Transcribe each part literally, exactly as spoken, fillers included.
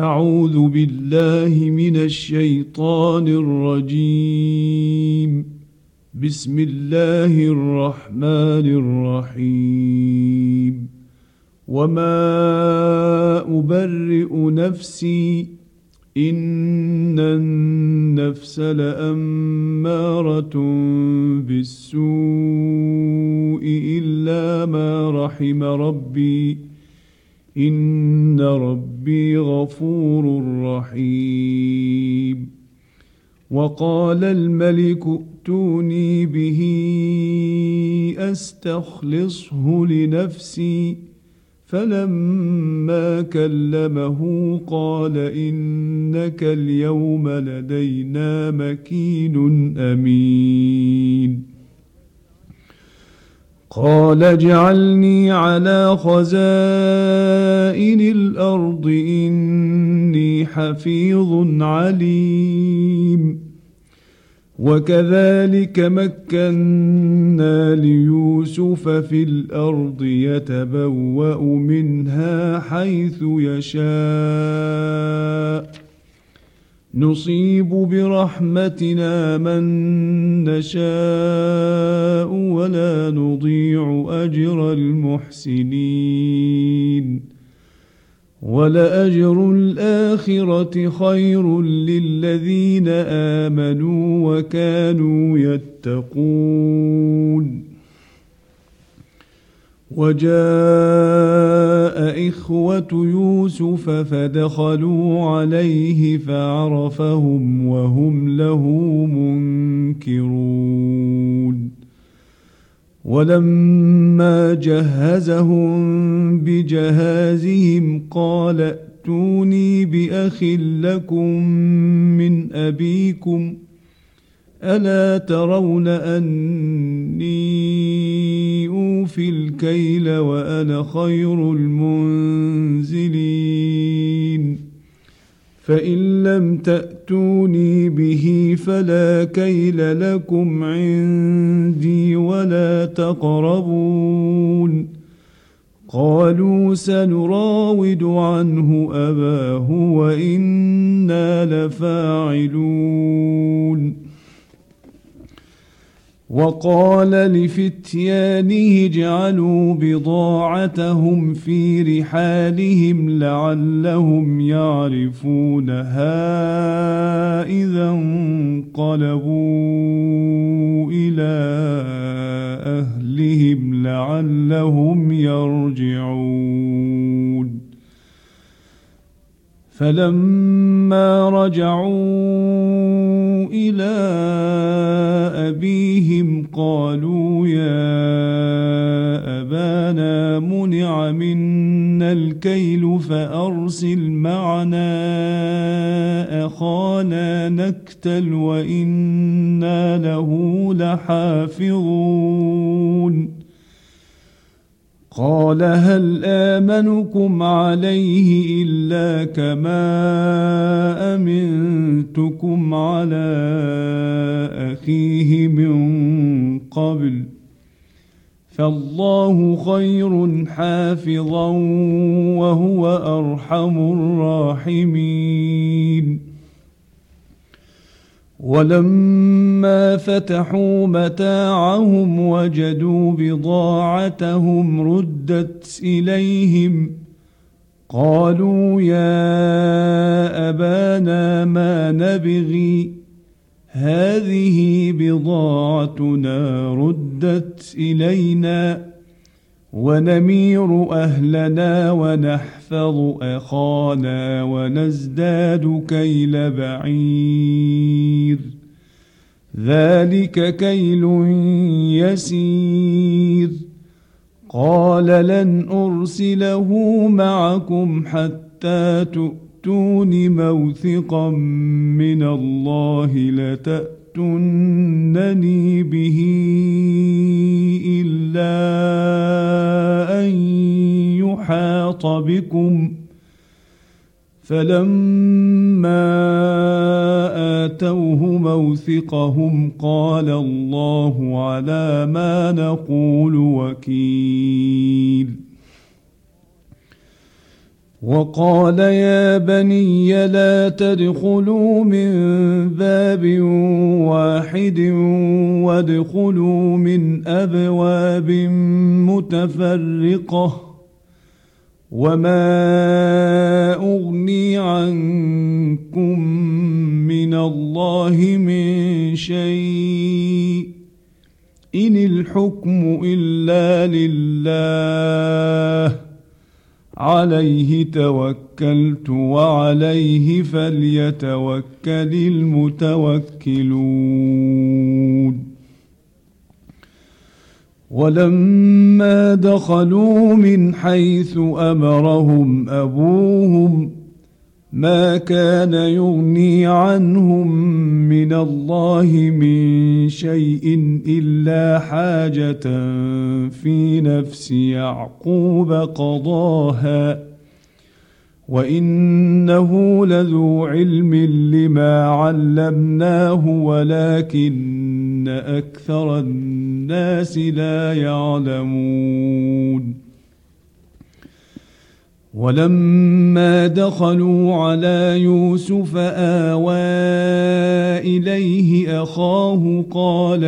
أعوذ بالله من الشيطان الرجيم. بسم الله الرحمن الرحيم. وما أبرئ نفسي إن النفس لأمارة بالسوء إلا ما رحم ربي إن ربي غفور رحيم. وقال الملك ائتوني به أستخلصه لنفسي فلما كلمه قال إنك اليوم لدينا مكين أمين. قال اجعلني على خزائن الأرض إني حفيظ عليم. وكذلك مكنا ليوسف في الأرض يتبوأ منها حيث يشاء نصيب برحمتنا من نشاء ولا نضيع أجر المحسنين. ولأجر الآخرة خير للذين آمنوا وكانوا يتقون. وجاء إخوة يوسف فدخلوا عليه فعرفهم وهم له منكرون. ولما جهزهم بجهازهم قال ائتوني بأخ لكم من أبيكم ألا ترون أني أوفي الكيل وأنا خير المنزلين. فإن لم تأتوني به فلا كيل لكم عندي ولا تقربون. قالوا سنراود عنه أباه وإنا لفاعلون. وقال لفتيانه اجعلوا بضاعتهم في رحالهم لعلهم يعرفونها إذا انقلبوا إلى أهلهم لعلهم يرجعون. فلما رجعوا إلى أبيهم قالوا يا أبانا منع منا الكيل فأرسل معنا أخانا نكتل وإنا له لحافظون. قال هل آمنكم عليه إلا كما أمنتكم على أخيه من قبل فالله خير حافظا وهو أرحم الراحمين. ولما فتحوا متاعهم وجدوا بضاعتهم ردت إليهم قالوا يا أبانا ما نبغي هذه بضاعتنا ردت إلينا ونمير أهلنا ونحفظ أخانا ونزداد كيل بعير ذلك كيل يسير. قال لن أرسله معكم حتى تؤتون موثقا من الله لتأتونني به إلا أن يحاط بكم. فلما آتوه موثقهم قال الله على ما نقول وكيل. وقال يا بني لا تدخلوا من باب واحد وادخلوا من أبواب متفرقة وما أغني عنكم من الله من شيء إن الحكم إلا لله عليه توكلت وعليه فليتوكل المتوكلون ولما دخلوا من حيث أمرهم أبوهم ما كان يغني عنهم من الله من شيء إلا حاجة في نفس يعقوب قضاها وإنه لذو علم لما علمناه ولكن أكثر الناس لا يعلمون ولما دخلوا على يوسف آوى إليه أخاه قال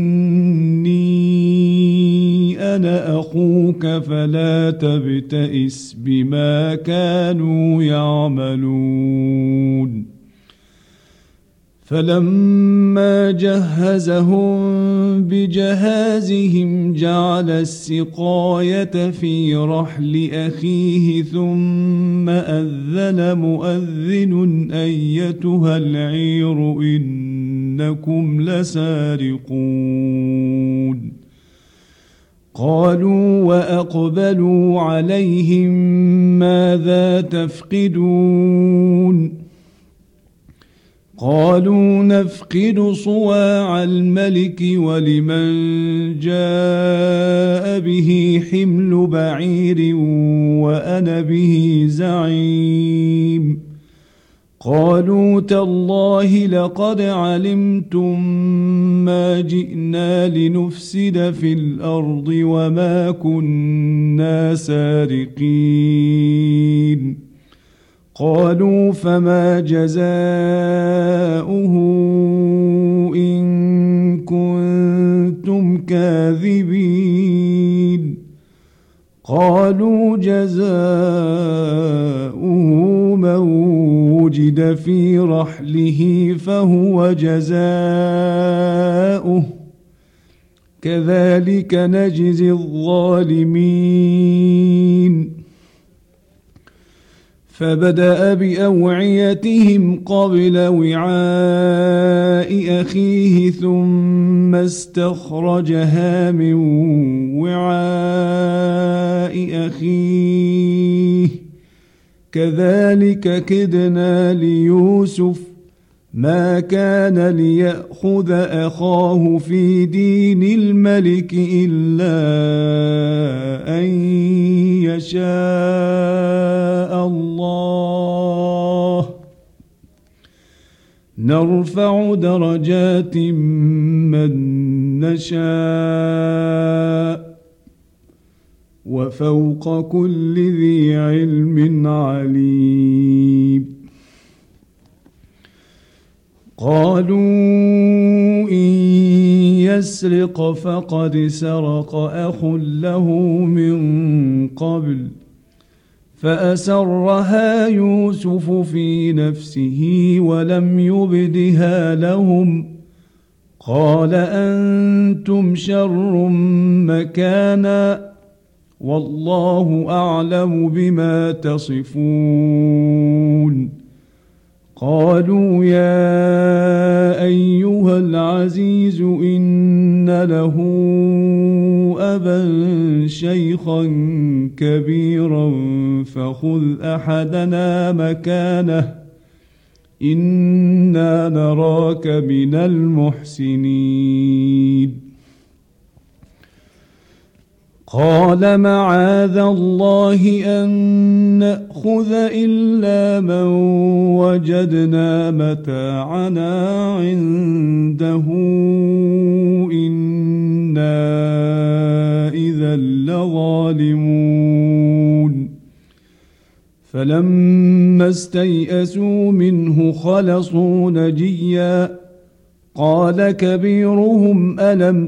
إني أنا أخوك فلا تبتئس بما كانوا يعملون فلما جهزهم بجهازهم جعل السقاية في رحل أخيه ثم أذن مؤذن أيتها العير إنكم لسارقون قالوا وأقبلوا عليهم ماذا تفقدون قالوا نفقد صواع الملك ولمن جاء به حمل بعير وأنا به زعيم قالوا تالله لقد علمتم ما جئنا لنفسد في الأرض وما كنا سارقين قالوا فما جزاؤه إن كنتم كاذبين قالوا جزاؤه من وجد في رحله فهو جزاؤه كذلك نجزي الظالمين فبدأ بأوعيتهم قبل وعاء أخيه ثم استخرجها من وعاء أخيه كذلك كدنا ليوسف ما كان ليأخذ أخاه في دين الملك إلا أن يشاء الله نرفع درجات من نشاء وفوق كل ذي علم عليم قالوا إن يسرق فقد سرق أخ له من قبل فأسرها يوسف في نفسه ولم يبدها لهم قال أنتم شر مكانا والله أعلم بما تصفون قالوا يا أيها العزيز إن له أبا شيخا كبيرا فخذ أحدنا مكانه إنا نراك من المحسنين قال معاذ الله أن نأخذ إلا من وجدنا متاعنا عنده إنا إذا لظالمون فلما استيئسوا منه خلصوا نجيا قال كبيرهم ألم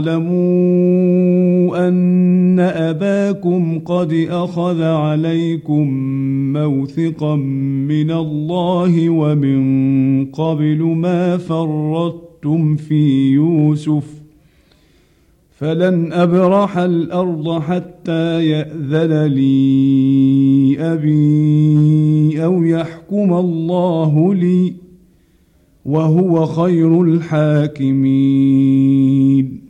تعلموا أن أباكم قد أخذ عليكم موثقا من الله ومن قبل ما فرطتم في يوسف فلن أبرح الأرض حتى يأذن لي أبي أو يحكم الله لي وهو خير الحاكمين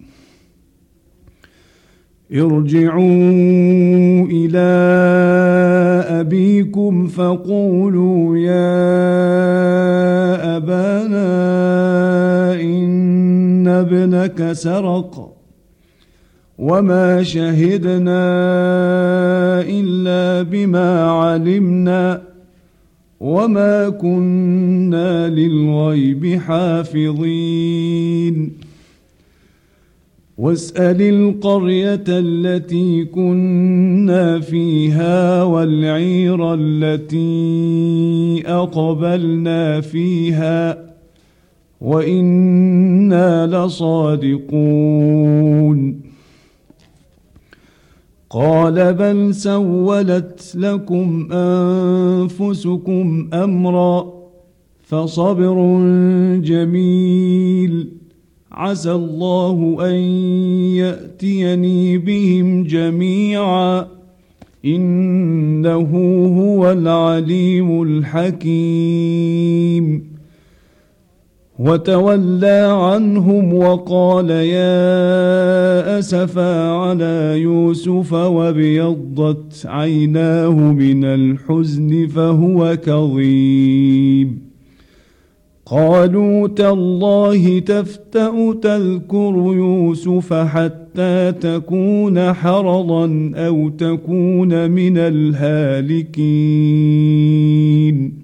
ارجعوا إلى أبيكم فقولوا يا أبانا إن ابنك سرق وما شهدنا إلا بما علمنا وما كنا للغيب حافظين واسأل القرية التي كنا فيها والعير التي أقبلنا فيها وإنا لصادقون قال بل سولت لكم أنفسكم أمرا فصبر جميل عسى الله أن يأتيني بهم جميعا إنه هو العليم الحكيم وتولى عنهم وقال يا أسفا على يوسف وابيضت عيناه من الحزن فهو كظيم قالوا تالله تفتأ تذكر يوسف حتى تكون حرضا أو تكون من الهالكين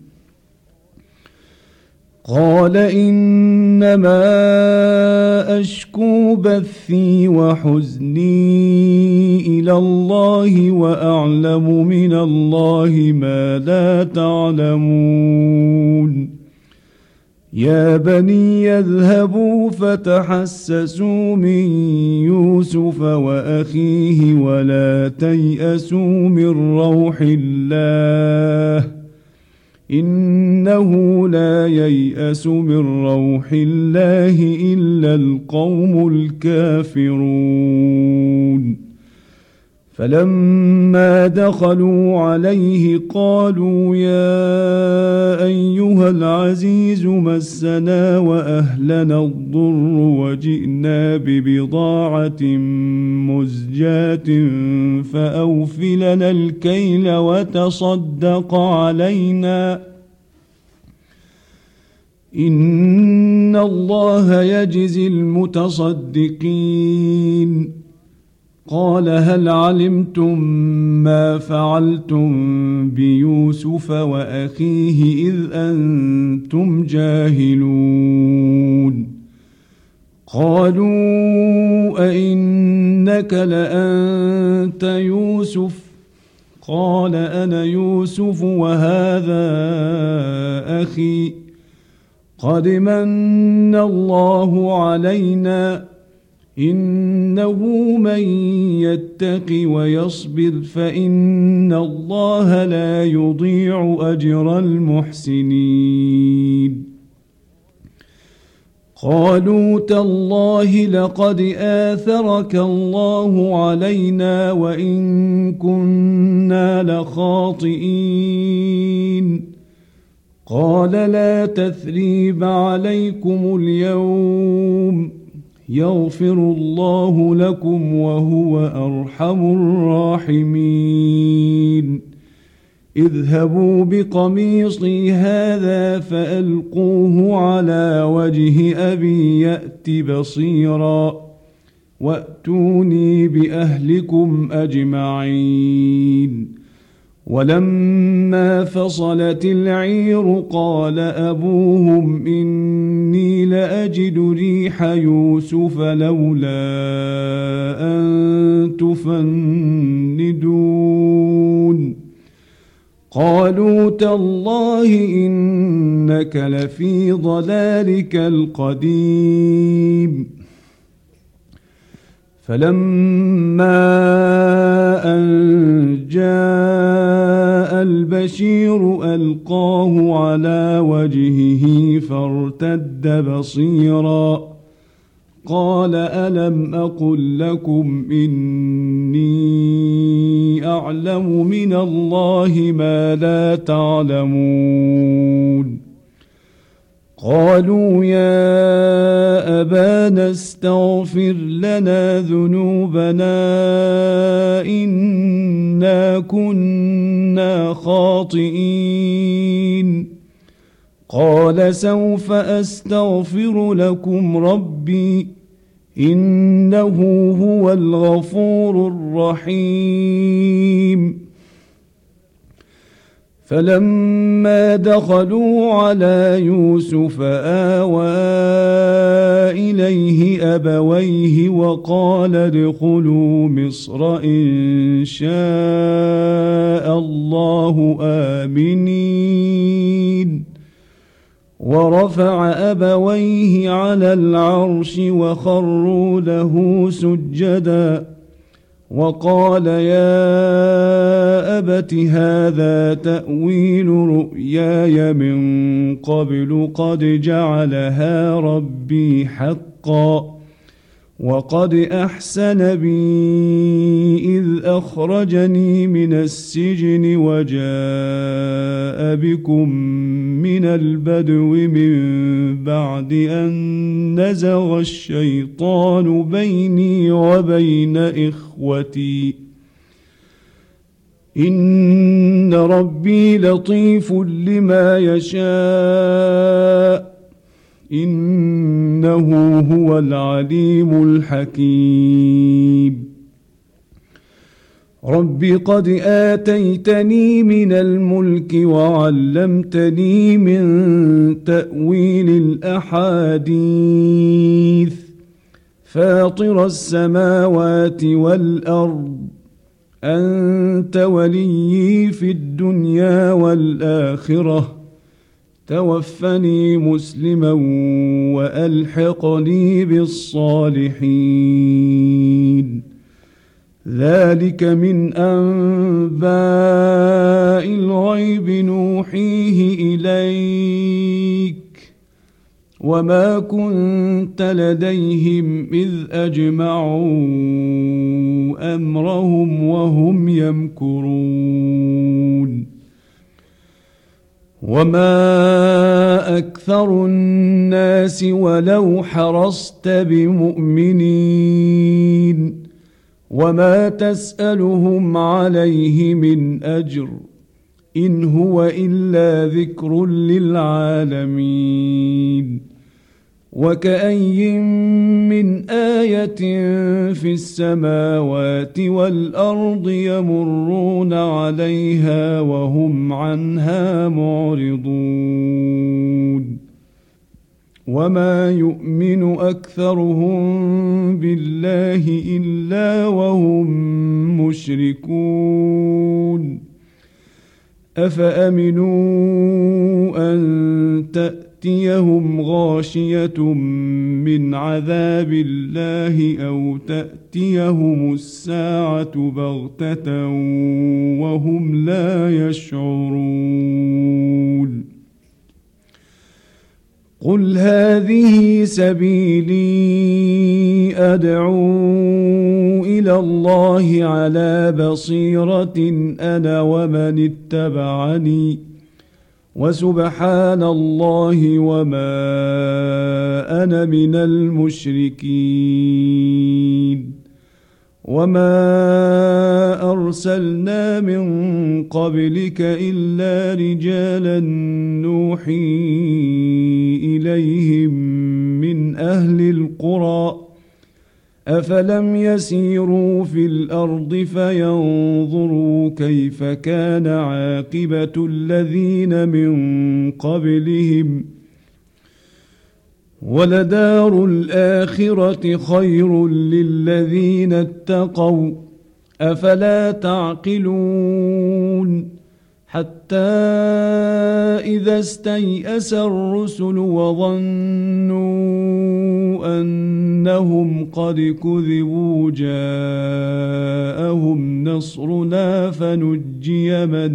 قال إنما أشكو بثي وحزني إلى الله وأعلم من الله ما لا تعلمون يا بني يذهبوا فتحسسوا من يوسف وأخيه ولا تيأسوا من روح الله إنه لا ييأس من روح الله إلا القوم الكافرون فلما دخلوا عليه قالوا يا أيها العزيز مسنا وأهلنا الضر وجئنا ببضاعة مزجاة فأوف لنا الكيل وتصدق علينا إن الله يجزي المتصدقين قال هل علمتم ما فعلتم بيوسف وأخيه إذ أنتم جاهلون قالوا أئنك لأنت يوسف قال أنا يوسف وهذا أخي قد من الله علينا إنه من يتق ويصبر فإن الله لا يضيع أجر المحسنين قالوا تالله لقد آثرك الله علينا وإن كنا لخاطئين قال لا تثريب عليكم اليوم يغفر الله لكم وهو أرحم الراحمين اذهبوا بقميصي هذا فألقوه على وجه أبي يأت بصيرا وأتوني بأهلكم أجمعين ولما فصلت العير قال أبوهم إني لأجد ريح يوسف لولا أن تفندون قالوا تالله إنك لفي ضلالك القديم فلما أن جاء البشير ألقاه على وجهه فارتد بصيرا قال ألم أقل لكم إني أعلم من الله ما لا تعلمون قالوا يا أبانا استغفر لنا ذنوبنا إنا كنا خاطئين قال سوف أستغفر لكم ربي إنه هو الغفور الرحيم فلما دخلوا على يوسف آوى إليه أبويه وقال ادخلوا مصر إن شاء الله آمنين ورفع أبويه على العرش وخروا له سجدا وقال يا أبت هذا تأويل رؤياي من قبل قد جعلها ربي حقا وقد أحسن بي إذ أخرجني من السجن وجاء بكم من البدو من بعد أن نزغ الشيطان بيني وبين إخوتي إن ربي لطيف لما يشاء إنه هو العليم الحكيم رب قد آتيتني من الملك وعلمتني من تأويل الأحاديث فاطر السماوات والأرض أنت وليي في الدنيا والآخرة توفني مسلما وألحقني بالصالحين ذلك من أنباء الغيب نوحيه إليك وما كنت لديهم إذ أجمعوا أمرهم وهم يمكرون وما أكثر الناس ولو حرصت بمؤمنين وما تسألهم عليه من أجر إن هو إلا ذكر للعالمين وكأي من آية في السماوات والأرض يمرون عليها وهم عنها معرضون وما يؤمن أكثرهم بالله إلا وهم مشركون أفأمنوا أن تأتيهم غاشية من عذاب الله أو تأتيهم الساعة بغتة وهم لا يشعرون قل هذه سبيلي أدعو إلى الله على بصيرة أنا ومن اتبعني وسبحان الله وما أنا من المشركين وما أرسلنا من قبلك إلا رجالا نوحي إليهم من أهل القرى أفلم يسيروا في الأرض فينظروا كيف كان عاقبة الذين من قبلهم ولدار الآخرة خير للذين اتقوا أفلا تعقلون حتى إذا استيأس الرسل وظنوا أنهم قد كذبوا جاءهم نصرنا فنجي من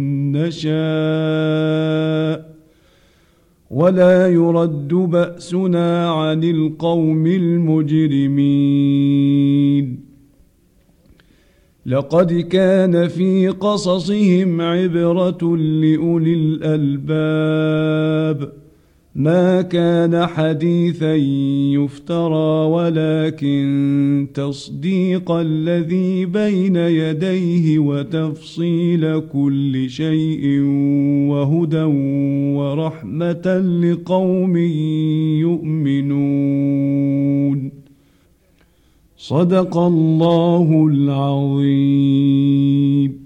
نشاء ولا يرد بأسنا عن القوم المجرمين لقد كان في قصصهم عبرة لأولي الألباب ما كان حديثا يفترى ولكن تصديق الذي بين يديه وتفصيل كل شيء وهدى ورحمة لقوم يؤمنون صدق الله العظيم.